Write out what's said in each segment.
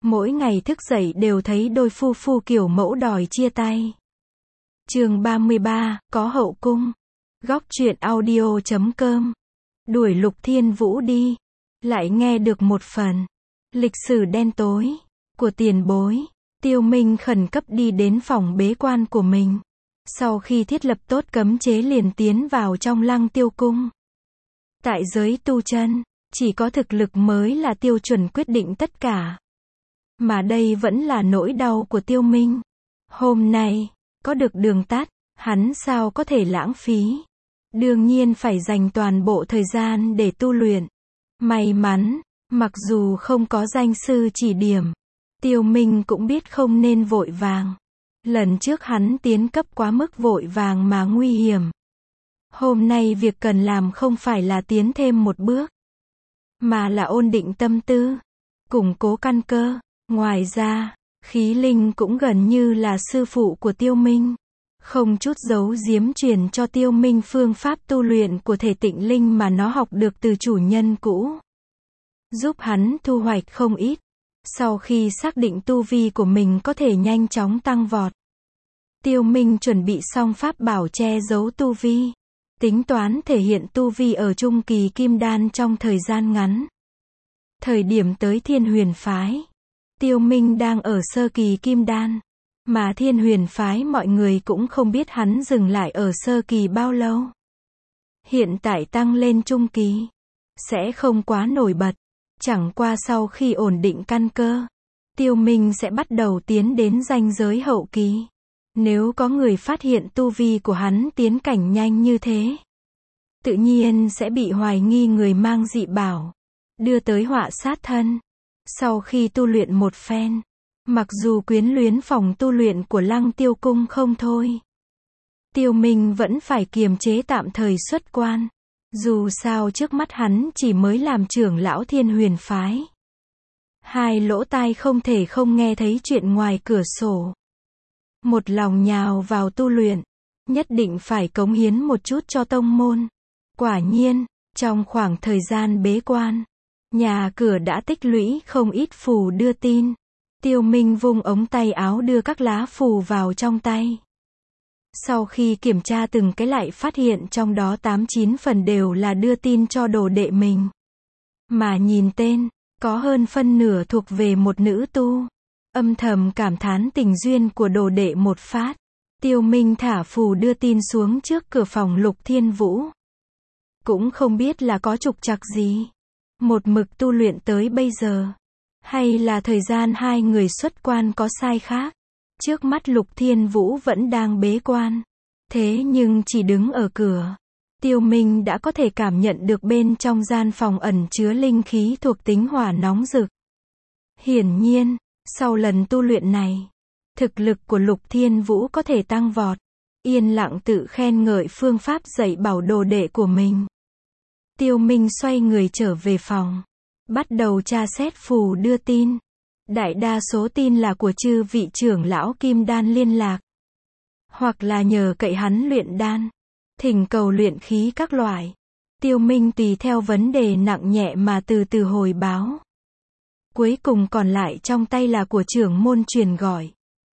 Mỗi ngày thức dậy đều thấy đôi phu phu kiểu mẫu đòi chia tay. Chương 33, có hậu cung. Góc truyện audio.com. Đuổi Lục Thiên Vũ đi. Lại nghe được một phần lịch sử đen tối của tiền bối. Tiêu Minh khẩn cấp đi đến phòng bế quan của mình. Sau khi thiết lập tốt cấm chế liền tiến vào trong Lăng Tiêu cung. Tại giới tu chân, chỉ có thực lực mới là tiêu chuẩn quyết định tất cả. Mà đây vẫn là nỗi đau của Tiêu Minh. Hôm nay, có được đường tắt, hắn sao có thể lãng phí. Đương nhiên phải dành toàn bộ thời gian để tu luyện. May mắn, mặc dù không có danh sư chỉ điểm, Tiêu Minh cũng biết không nên vội vàng. Lần trước hắn tiến cấp quá mức vội vàng mà nguy hiểm. Hôm nay việc cần làm không phải là tiến thêm một bước, mà là ổn định tâm tư, củng cố căn cơ. Ngoài ra, Khí Linh cũng gần như là sư phụ của Tiêu Minh. Không chút giấu giếm truyền cho Tiêu Minh phương pháp tu luyện của thể tịnh linh mà nó học được từ chủ nhân cũ. Giúp hắn thu hoạch không ít. Sau khi xác định tu vi của mình có thể nhanh chóng tăng vọt, Tiêu Minh chuẩn bị xong pháp bảo che giấu tu vi. Tính toán thể hiện tu vi ở trung kỳ kim đan trong thời gian ngắn. Thời điểm tới Thiên Huyền Phái, Tiêu Minh đang ở sơ kỳ kim đan. Mà Thiên Huyền Phái mọi người cũng không biết hắn dừng lại ở sơ kỳ bao lâu. Hiện tại tăng lên trung kỳ, sẽ không quá nổi bật. Chẳng qua sau khi ổn định căn cơ, Tiêu Minh sẽ bắt đầu tiến đến ranh giới hậu kỳ. Nếu có người phát hiện tu vi của hắn tiến cảnh nhanh như thế, tự nhiên sẽ bị hoài nghi người mang dị bảo, đưa tới họa sát thân. Sau khi tu luyện một phen, mặc dù quyến luyến phòng tu luyện của Lăng Tiêu cung không thôi, Tiêu Minh vẫn phải kiềm chế tạm thời xuất quan. Dù sao trước mắt hắn chỉ mới làm trưởng lão Thiên Huyền Phái. Hai lỗ tai không thể không nghe thấy chuyện ngoài cửa sổ. Một lòng nhào vào tu luyện, nhất định phải cống hiến một chút cho tông môn. Quả nhiên, trong khoảng thời gian bế quan, nhà cửa đã tích lũy không ít phù đưa tin. Tiêu Minh vung ống tay áo đưa các lá phù vào trong tay. Sau khi kiểm tra từng cái lại phát hiện trong đó 8-9 phần đều là đưa tin cho đồ đệ mình. Mà nhìn tên, có hơn phân nửa thuộc về một nữ tu. Âm thầm cảm thán tình duyên của đồ đệ một phát. Tiêu Minh thả phù đưa tin xuống trước cửa phòng Lục Thiên Vũ. Cũng không biết là có trục trặc gì. Một mực tu luyện tới bây giờ, hay là thời gian hai người xuất quan có sai khác. Trước mắt Lục Thiên Vũ vẫn đang bế quan. Thế nhưng chỉ đứng ở cửa, Tiêu Minh đã có thể cảm nhận được bên trong gian phòng ẩn chứa linh khí thuộc tính hỏa nóng rực. Hiển nhiên, sau lần tu luyện này, thực lực của Lục Thiên Vũ có thể tăng vọt. Yên lặng tự khen ngợi phương pháp dạy bảo đồ đệ của mình. Tiêu Minh xoay người trở về phòng, bắt đầu tra xét phù đưa tin. Đại đa số tin là của chư vị trưởng lão kim đan liên lạc, hoặc là nhờ cậy hắn luyện đan, thỉnh cầu luyện khí các loại. Tiêu Minh tùy theo vấn đề nặng nhẹ mà từ từ hồi báo. Cuối cùng còn lại trong tay là của trưởng môn truyền gọi.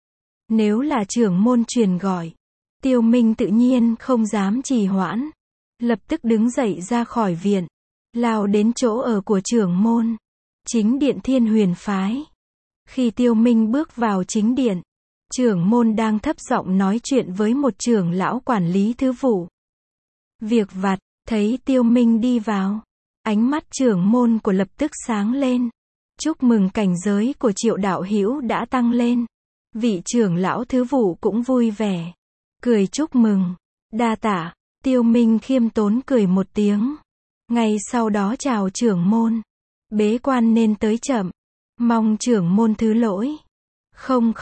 Nếu là trưởng môn truyền gọi, Tiêu Minh tự nhiên không dám trì hoãn, lập tức đứng dậy ra khỏi viện, lao đến chỗ ở của trưởng môn, chính điện Thiên Huyền Phái. Khi Tiêu Minh bước vào chính điện, trưởng môn đang thấp giọng nói chuyện với một trưởng lão quản lý thứ vụ. Việc vặt, thấy Tiêu Minh đi vào, ánh mắt trưởng môn của lập tức sáng lên. Chúc mừng cảnh giới của Triệu đạo hữu đã tăng lên. Vị trưởng lão thứ vụ cũng vui vẻ, cười chúc mừng. Đa tạ. Tiêu Minh khiêm tốn cười một tiếng. Ngay sau đó chào trưởng môn. Bế quan nên tới chậm. Mong trưởng môn thứ lỗi. Không,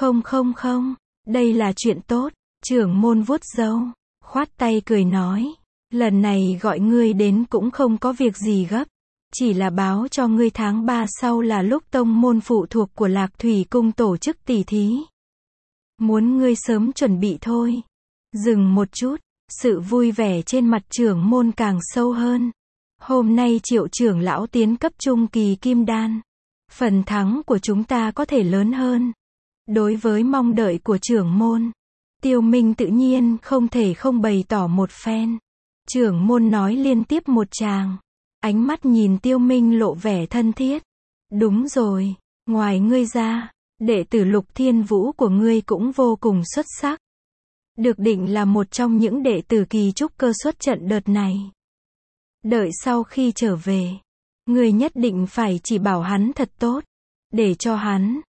đây là chuyện tốt. Trưởng môn vuốt râu, khoát tay cười nói. Lần này gọi ngươi đến cũng không có việc gì gấp. Chỉ là báo cho ngươi tháng 3 sau là lúc tông môn phụ thuộc của Lạc Thủy cung tổ chức tỷ thí. Muốn ngươi sớm chuẩn bị thôi. Dừng một chút, sự vui vẻ trên mặt trưởng môn càng sâu hơn. Hôm nay Triệu trưởng lão tiến cấp trung kỳ kim đan. Phần thắng của chúng ta có thể lớn hơn. Đối với mong đợi của trưởng môn, Tiêu Minh tự nhiên không thể không bày tỏ một phen. Trưởng môn nói liên tiếp một tràng. Ánh mắt nhìn Tiêu Minh lộ vẻ thân thiết. Đúng rồi, ngoài ngươi ra, đệ tử Lục Thiên Vũ của ngươi cũng vô cùng xuất sắc. Được định là một trong những đệ tử kỳ trúc cơ xuất trận đợt này. Đợi sau khi trở về, ngươi nhất định phải chỉ bảo hắn thật tốt. Để cho hắn,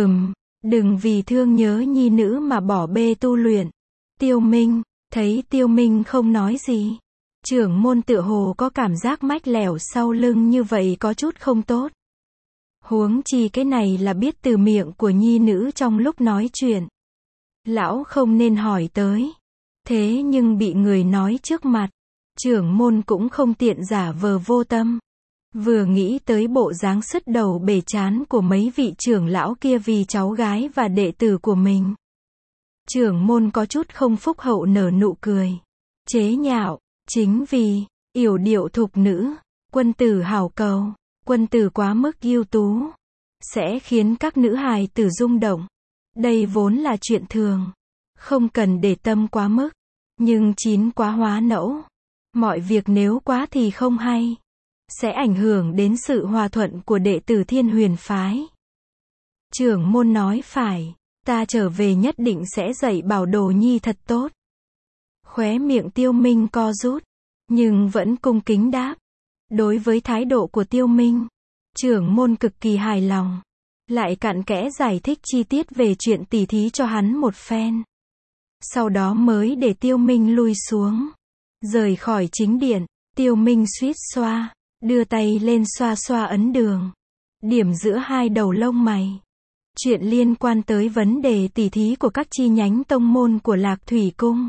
đừng vì thương nhớ nhi nữ mà bỏ bê tu luyện. Tiêu Minh, thấy Tiêu Minh không nói gì. Trưởng môn tựa hồ có cảm giác mách lẻo sau lưng như vậy có chút không tốt. Huống chi cái này là biết từ miệng của nhi nữ trong lúc nói chuyện. Lão không nên hỏi tới. Thế nhưng bị người nói trước mặt. Trưởng môn cũng không tiện giả vờ vô tâm. Vừa nghĩ tới bộ dáng sứt đầu bể chán của mấy vị trưởng lão kia vì cháu gái và đệ tử của mình. Trưởng môn có chút không phúc hậu nở nụ cười. Chế nhạo, chính vì, yểu điệu thục nữ, quân tử hảo cầu, quân tử quá mức ưu tú, sẽ khiến các nữ hài tử rung động. Đây vốn là chuyện thường. Không cần để tâm quá mức. Nhưng chín quá hóa nẫu. Mọi việc nếu quá thì không hay. Sẽ ảnh hưởng đến sự hòa thuận của đệ tử Thiên Huyền Phái. Trưởng môn nói phải. Ta trở về nhất định sẽ dạy bảo Đồ Nhi thật tốt. Khóe miệng Tiêu Minh co rút. Nhưng vẫn cung kính đáp. Đối với thái độ của Tiêu Minh, trưởng môn cực kỳ hài lòng. Lại cặn kẽ giải thích chi tiết về chuyện tỉ thí cho hắn một phen. Sau đó mới để Tiêu Minh lui xuống. Rời khỏi chính điện, Tiêu Minh suýt xoa, đưa tay lên xoa xoa ấn đường. Điểm giữa hai đầu lông mày. Chuyện liên quan tới vấn đề tỉ thí của các chi nhánh tông môn của Lạc Thủy Cung.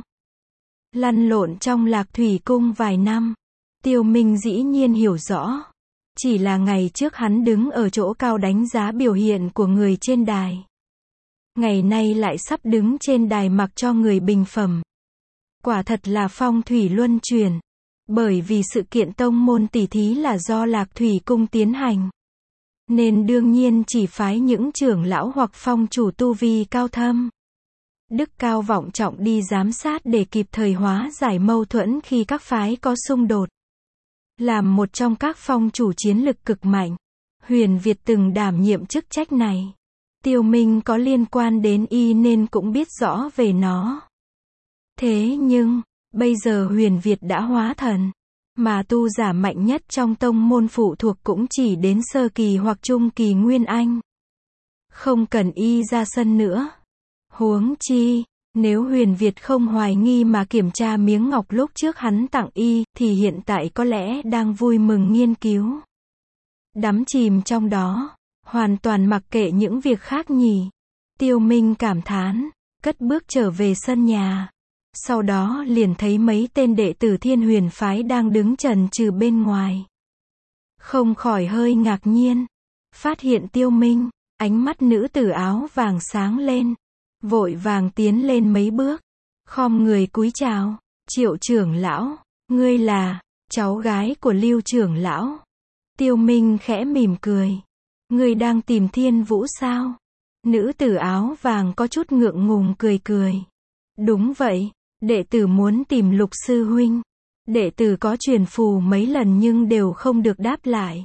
Lăn lộn trong Lạc Thủy Cung vài năm, Tiêu Minh dĩ nhiên hiểu rõ. Chỉ là ngày trước hắn đứng ở chỗ cao đánh giá biểu hiện của người trên đài. Ngày nay lại sắp đứng trên đài mặc cho người bình phẩm. Quả thật là phong thủy luân chuyển. Bởi vì sự kiện tông môn tỉ thí là do Lạc Thủy Cung tiến hành. Nên đương nhiên chỉ phái những trưởng lão hoặc phong chủ tu vi cao thâm. Đức cao vọng trọng đi giám sát để kịp thời hóa giải mâu thuẫn khi các phái có xung đột. Làm một trong các phong chủ chiến lực cực mạnh, Huyền Việt từng đảm nhiệm chức trách này. Tiêu Minh có liên quan đến y nên cũng biết rõ về nó. Thế nhưng, bây giờ Huyền Việt đã hóa thần, mà tu giả mạnh nhất trong tông môn phụ thuộc cũng chỉ đến sơ kỳ hoặc trung kỳ Nguyên Anh. Không cần y ra sân nữa. Huống chi, nếu Huyền Việt không hoài nghi mà kiểm tra miếng ngọc lúc trước hắn tặng y, thì hiện tại có lẽ đang vui mừng nghiên cứu. Đắm chìm trong đó, hoàn toàn mặc kệ những việc khác nhỉ. Tiêu Minh cảm thán, cất bước trở về sân nhà. Sau đó liền thấy mấy tên đệ tử Thiên Huyền Phái đang đứng chần chừ bên ngoài. Không khỏi hơi ngạc nhiên. Phát hiện Tiêu Minh, ánh mắt nữ tử áo vàng sáng lên. Vội vàng tiến lên mấy bước. Khom người cúi chào. Triệu trưởng lão, ngươi là cháu gái của Lưu trưởng lão. Tiêu Minh khẽ mỉm cười. Ngươi đang tìm Thiên Vũ sao? Nữ tử áo vàng có chút ngượng ngùng cười cười. Đúng vậy, đệ tử muốn tìm Lục sư huynh. Đệ tử có truyền phù mấy lần nhưng đều không được đáp lại.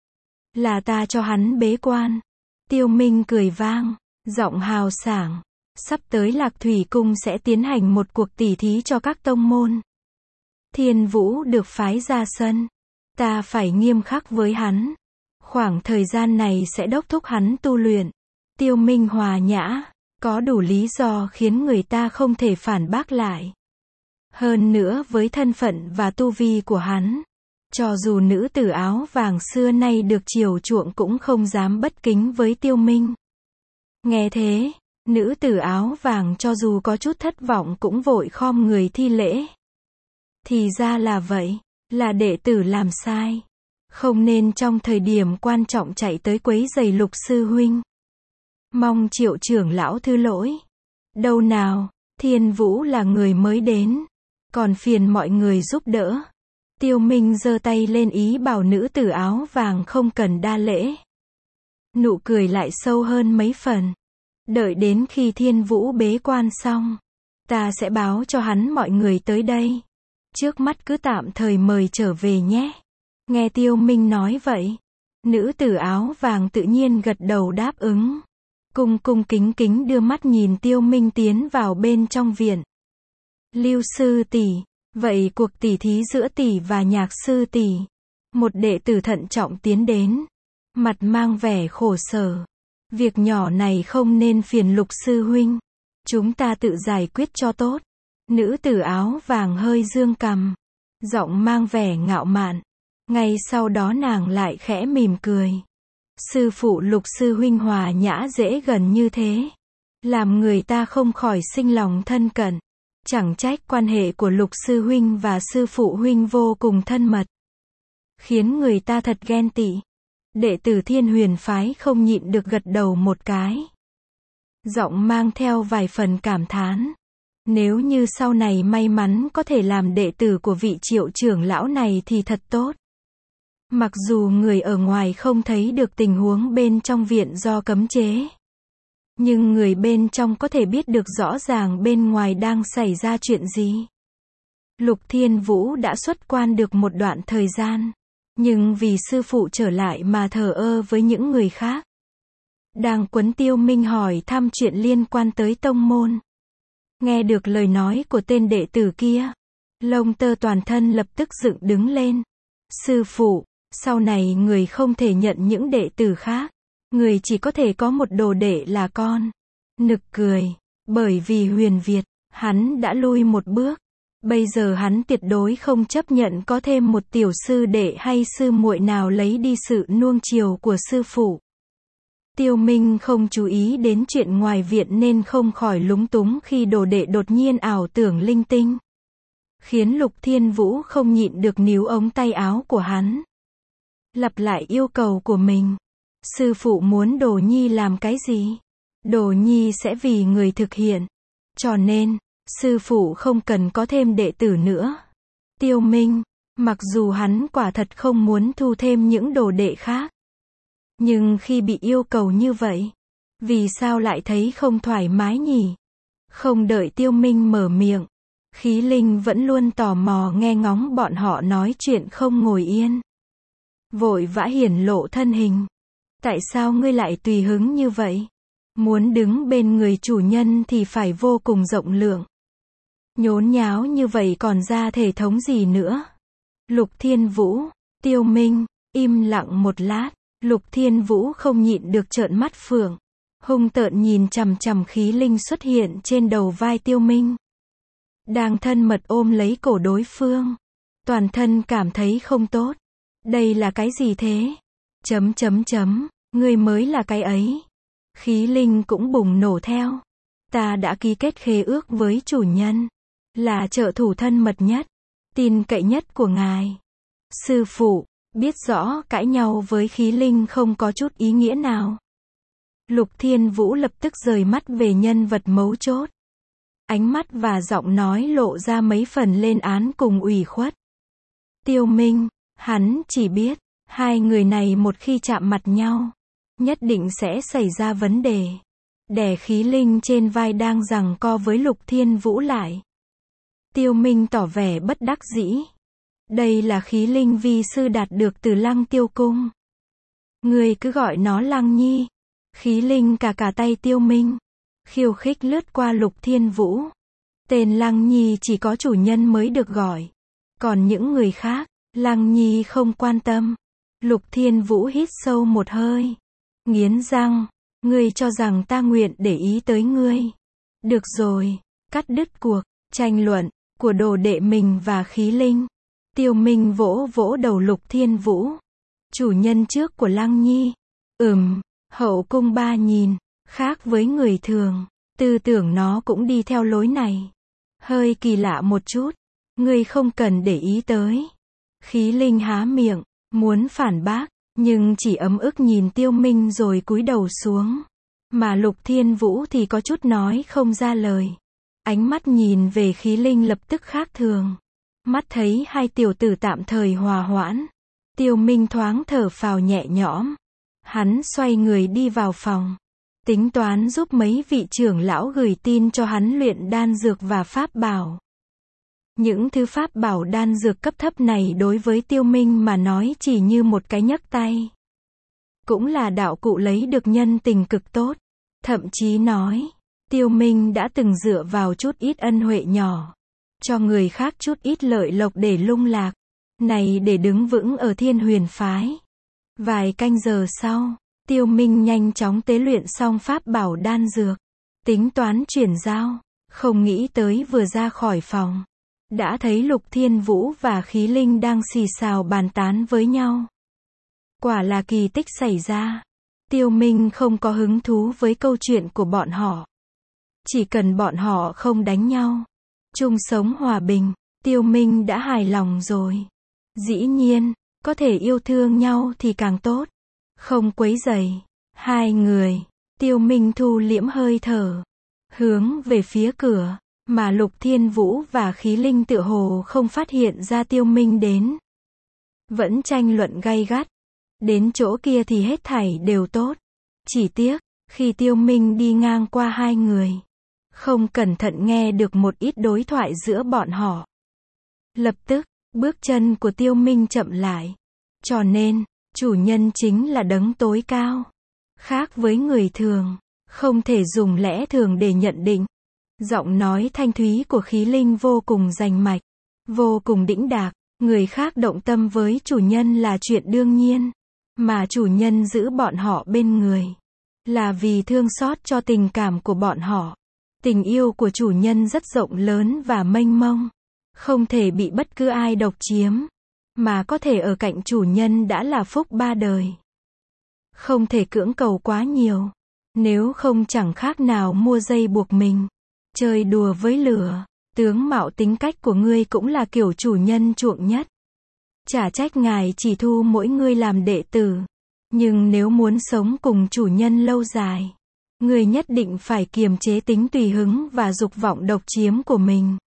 Là ta cho hắn bế quan. Tiêu Minh cười vang, giọng hào sảng. Sắp tới Lạc Thủy Cung sẽ tiến hành một cuộc tỉ thí cho các tông môn. Thiên Vũ được phái ra sân. Ta phải nghiêm khắc với hắn. Khoảng thời gian này sẽ đốc thúc hắn tu luyện. Tiêu Minh hòa nhã, có đủ lý do khiến người ta không thể phản bác lại. Hơn nữa với thân phận và tu vi của hắn, cho dù nữ tử áo vàng xưa nay được chiều chuộng cũng không dám bất kính với Tiêu Minh. Nghe thế, nữ tử áo vàng cho dù có chút thất vọng cũng vội khom người thi lễ. Thì ra là vậy, là đệ tử làm sai. Không nên trong thời điểm quan trọng chạy tới quấy rầy Lục sư huynh. Mong Triệu trưởng lão thứ lỗi. Đâu nào, Thiên Vũ là người mới đến. Còn phiền mọi người giúp đỡ. Tiêu Minh giơ tay lên ý bảo nữ tử áo vàng không cần đa lễ. nụ cười lại sâu hơn mấy phần. Đợi đến khi Thiên Vũ bế quan xong, ta sẽ báo cho hắn mọi người tới đây. Trước mắt cứ tạm thời mời trở về nhé. Nghe Tiêu Minh nói vậy, nữ tử áo vàng tự nhiên gật đầu đáp ứng. Cung cung kính kính đưa mắt nhìn Tiêu Minh tiến vào bên trong viện. Lưu sư tỷ, vậy cuộc tỉ thí giữa tỷ và Nhạc sư tỷ. Một đệ tử thận trọng tiến đến, mặt mang vẻ khổ sở. Việc nhỏ này không nên phiền Lục sư huynh, chúng ta tự giải quyết cho tốt. Nữ tử áo vàng hơi dương cằm, giọng mang vẻ ngạo mạn. Ngay sau đó nàng lại khẽ mỉm cười. Sư phụ Lục sư huynh hòa nhã dễ gần như thế, làm người ta không khỏi sinh lòng thân cận. Chẳng trách quan hệ của Lục sư huynh và sư phụ huynh vô cùng thân mật, khiến người ta thật ghen tị. Đệ tử Thiên Huyền phái không nhịn được gật đầu một cái, giọng mang theo vài phần cảm thán. Nếu như sau này may mắn có thể làm đệ tử của vị Triệu trưởng lão này thì thật tốt. Mặc dù người ở ngoài không thấy được tình huống bên trong viện do cấm chế, nhưng người bên trong có thể biết được rõ ràng bên ngoài đang xảy ra chuyện gì. Lục Thiên Vũ đã xuất quan được một đoạn thời gian, nhưng vì sư phụ trở lại mà thờ ơ với những người khác. Đang quấn Tiêu Minh hỏi thăm chuyện liên quan tới tông môn. Nghe được lời nói của tên đệ tử kia, lông tơ toàn thân lập tức dựng đứng lên. Sư phụ, sau này người không thể nhận những đệ tử khác, người chỉ có thể có một đồ đệ là con. Nực cười, bởi vì Huyền Việt, hắn đã lui một bước. Bây giờ hắn tuyệt đối không chấp nhận có thêm một tiểu sư đệ hay sư muội nào lấy đi sự nuông chiều của sư phụ. Tiêu Minh không chú ý đến chuyện ngoài viện nên không khỏi lúng túng khi đồ đệ đột nhiên ảo tưởng linh tinh, khiến Lục Thiên Vũ không nhịn được níu ống tay áo của hắn, lặp lại yêu cầu của mình. Sư phụ muốn Đồ Nhi làm cái gì, Đồ Nhi sẽ vì người thực hiện. Cho nên, sư phụ không cần có thêm đệ tử nữa. Tiêu Minh, mặc dù hắn quả thật không muốn thu thêm những đồ đệ khác, nhưng khi bị yêu cầu như vậy, vì sao lại thấy không thoải mái nhỉ? Không đợi Tiêu Minh mở miệng, Khí Linh vẫn luôn tò mò nghe ngóng bọn họ nói chuyện không ngồi yên. Vội vã hiển lộ thân hình. Tại sao ngươi lại tùy hứng như vậy? Muốn đứng bên người chủ nhân thì phải vô cùng rộng lượng. Nhốn nháo như vậy còn ra thể thống gì nữa? Lục Thiên Vũ, Tiêu Minh, im lặng một lát. Lục Thiên Vũ không nhịn được trợn mắt phượng, hung tợn nhìn chằm chằm Khí Linh xuất hiện trên đầu vai Tiêu Minh. Đang thân mật ôm lấy cổ đối phương. Toàn thân cảm thấy không tốt. Đây là cái gì thế? Ngươi mới là cái ấy. Khí Linh cũng bùng nổ theo. Ta đã ký kết khế ước với chủ nhân, là trợ thủ thân mật nhất, tin cậy nhất của ngài. Sư phụ, biết rõ cãi nhau với Khí Linh không có chút ý nghĩa nào. Lục Thiên Vũ lập tức rời mắt về nhân vật mấu chốt. Ánh mắt và giọng nói lộ ra mấy phần lên án cùng ủy khuất. Tiêu Minh, hắn chỉ biết, hai người này một khi chạm mặt nhau, nhất định sẽ xảy ra vấn đề. Đè Khí Linh trên vai đang giằng co với Lục Thiên Vũ lại. Tiêu Minh tỏ vẻ bất đắc dĩ. Đây là Khí Linh vi sư đạt được từ Lăng Tiêu Cung. Người cứ gọi nó Lăng Nhi. Khí Linh cả tay Tiêu Minh, khiêu khích lướt qua Lục Thiên Vũ. Tên Lăng Nhi chỉ có chủ nhân mới được gọi. Còn những người khác, Lăng Nhi không quan tâm. Lục Thiên Vũ hít sâu một hơi, nghiến răng. Ngươi cho rằng ta nguyện để ý tới ngươi? Được rồi, cắt đứt cuộc tranh luận của đồ đệ mình và Khí Linh. Tiêu Minh vỗ vỗ đầu Lục Thiên Vũ. Chủ nhân trước của Lăng Nhi. Hậu cung 3000, khác với người thường, tư tưởng nó cũng đi theo lối này. Hơi kỳ lạ một chút, ngươi không cần để ý tới. Khí Linh há miệng, muốn phản bác, nhưng chỉ ấm ức nhìn Tiêu Minh rồi cúi đầu xuống. Mà Lục Thiên Vũ thì có chút nói không ra lời. Ánh mắt nhìn về Khí Linh lập tức khác thường. Mắt thấy hai tiểu tử tạm thời hòa hoãn, Tiêu Minh thoáng thở phào nhẹ nhõm. Hắn xoay người đi vào phòng, tính toán giúp mấy vị trưởng lão gửi tin cho hắn luyện đan dược và pháp bảo. Những thứ pháp bảo đan dược cấp thấp này đối với Tiêu Minh mà nói chỉ như một cái nhấc tay. Cũng là đạo cụ lấy được nhân tình cực tốt. Thậm chí nói, Tiêu Minh đã từng dựa vào chút ít ân huệ nhỏ, cho người khác chút ít lợi lộc để lung lạc, này để đứng vững ở Thiên Huyền phái. Vài canh giờ sau, Tiêu Minh nhanh chóng tế luyện xong pháp bảo đan dược, tính toán chuyển giao, không nghĩ tới vừa ra khỏi phòng, đã thấy Lục Thiên Vũ và Khí Linh đang xì xào bàn tán với nhau. Quả là kỳ tích xảy ra. Tiêu Minh không có hứng thú với câu chuyện của bọn họ. Chỉ cần bọn họ không đánh nhau, chung sống hòa bình, Tiêu Minh đã hài lòng rồi. Dĩ nhiên, có thể yêu thương nhau thì càng tốt. Không quấy rầy hai người, Tiêu Minh thu liễm hơi thở, hướng về phía cửa, mà Lục Thiên Vũ và Khí Linh tựa hồ không phát hiện ra Tiêu Minh đến. Vẫn tranh luận gay gắt. Đến chỗ kia thì hết thảy đều tốt. Chỉ tiếc, khi Tiêu Minh đi ngang qua hai người, không cẩn thận nghe được một ít đối thoại giữa bọn họ. Lập tức, bước chân của Tiêu Minh chậm lại. Cho nên, chủ nhân chính là đấng tối cao. Khác với người thường, không thể dùng lẽ thường để nhận định. Giọng nói thanh thúy của Khí Linh vô cùng rành mạch, vô cùng đĩnh đạc. Người khác động tâm với chủ nhân là chuyện đương nhiên. Mà chủ nhân giữ bọn họ bên người, là vì thương xót cho tình cảm của bọn họ. Tình yêu của chủ nhân rất rộng lớn và mênh mông, không thể bị bất cứ ai độc chiếm, mà có thể ở cạnh chủ nhân đã là phúc ba đời. Không thể cưỡng cầu quá nhiều, nếu không chẳng khác nào mua dây buộc mình, chơi đùa với lửa. Tướng mạo tính cách của ngươi cũng là kiểu chủ nhân chuộng nhất. Chả trách ngài chỉ thu mỗi ngươi làm đệ tử. Nhưng nếu muốn sống cùng chủ nhân lâu dài, ngươi nhất định phải kiềm chế tính tùy hứng và dục vọng độc chiếm của mình.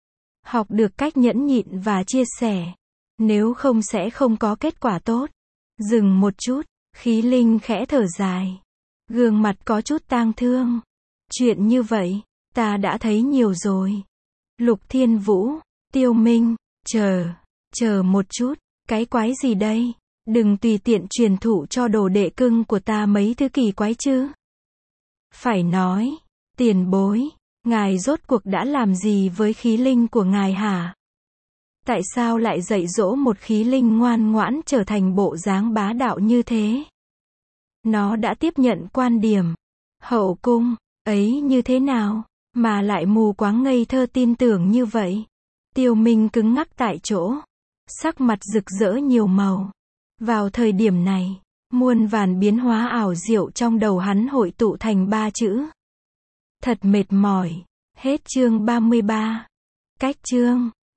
Học được cách nhẫn nhịn và chia sẻ. Nếu không sẽ không có kết quả tốt. Dừng một chút, Khí Linh khẽ thở dài. Gương mặt có chút tang thương. Chuyện như vậy, ta đã thấy nhiều rồi. Lục Thiên Vũ, Tiêu Minh, chờ một chút, cái quái gì đây? Đừng tùy tiện truyền thụ cho đồ đệ cưng của ta mấy thứ kỳ quái chứ. Phải nói, tiền bối, ngài rốt cuộc đã làm gì với Khí Linh của ngài hả? Tại sao lại dạy dỗ một Khí Linh ngoan ngoãn trở thành bộ dáng bá đạo như thế? Nó đã tiếp nhận quan điểm hậu cung ấy như thế nào, mà lại mù quáng ngây thơ tin tưởng như vậy? Tiêu Minh cứng ngắc tại chỗ, sắc mặt rực rỡ nhiều màu. Vào thời điểm này, muôn vàn biến hóa ảo diệu trong đầu hắn hội tụ thành 3 chữ. Thật mệt mỏi. Hết chương 33. Cách chương